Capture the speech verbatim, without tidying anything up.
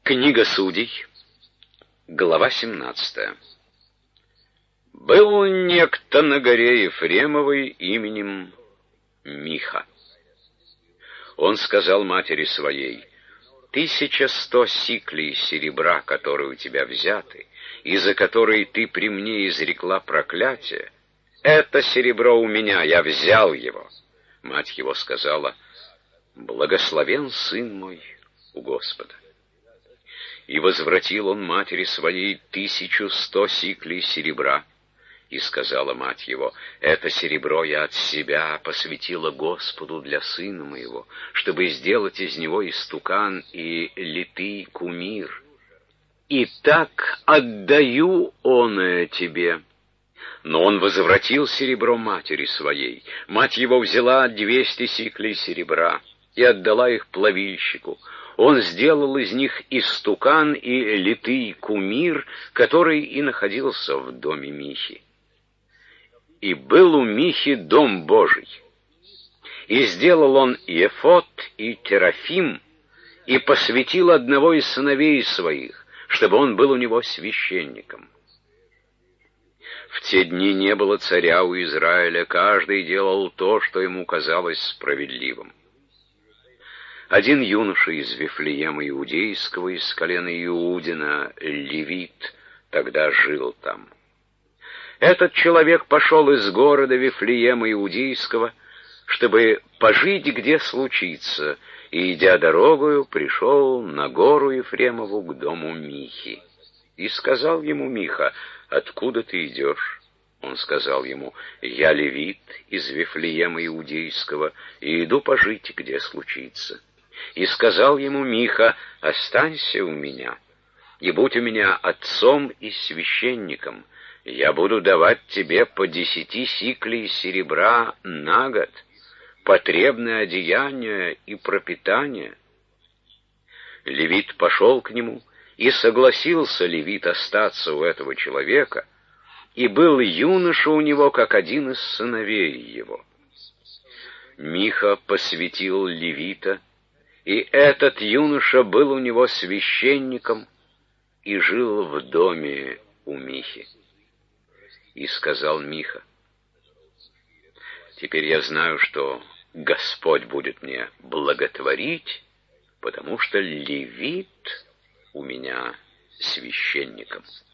Книга Судей, глава семнадцатая. Был некто на горе Ефремовой именем Миха. Он сказал матери своей: «Тысяча сто сиклей серебра, которые у тебя взяты, и за которые ты при мне изрекла проклятие, это серебро у меня, я взял его». Мать его сказала: «Благословен сын мой у Господа». И возвратил он матери своей тысячу сто сиклей серебра. И сказала мать его: «Это серебро я от себя посвятила Господу для сына моего, чтобы сделать из него истукан и литый кумир. И так отдаю оное тебе». Но он возвратил серебро матери своей. Мать его взяла двести сиклей серебра и отдала их плавильщику. Он сделал из них истукан и литый кумир, который и находился в доме Михи. И был у Михи дом Божий. И сделал он ефод и терафим, и посвятил одного из сыновей своих, чтобы он был у него священником. В те дни не было царя у Израиля, каждый делал то, что ему казалось справедливым. Один юноша из Вифлеема Иудейского, из колена Иудина, левит, тогда жил там. Этот человек пошел из города Вифлеема Иудейского, чтобы пожить где случится, и, идя дорогою, пришел на гору Ефремову к дому Михи. И сказал ему Миха: «Откуда ты идешь?» Он сказал ему: «Я левит из Вифлеема Иудейского, и иду пожить где случится». И сказал ему Миха: «Останься у меня, и будь у меня отцом и священником. Я буду давать тебе по десяти сиклей серебра на год, потребное одеяние и пропитание». Левит пошел к нему, и согласился левит остаться у этого человека, и был юноша у него, как один из сыновей его. Миха посвятил левита, и этот юноша был у него священником и жил в доме у Михи. И сказал Миха: «Теперь я знаю, что Господь будет мне благотворить, потому что левит у меня священником».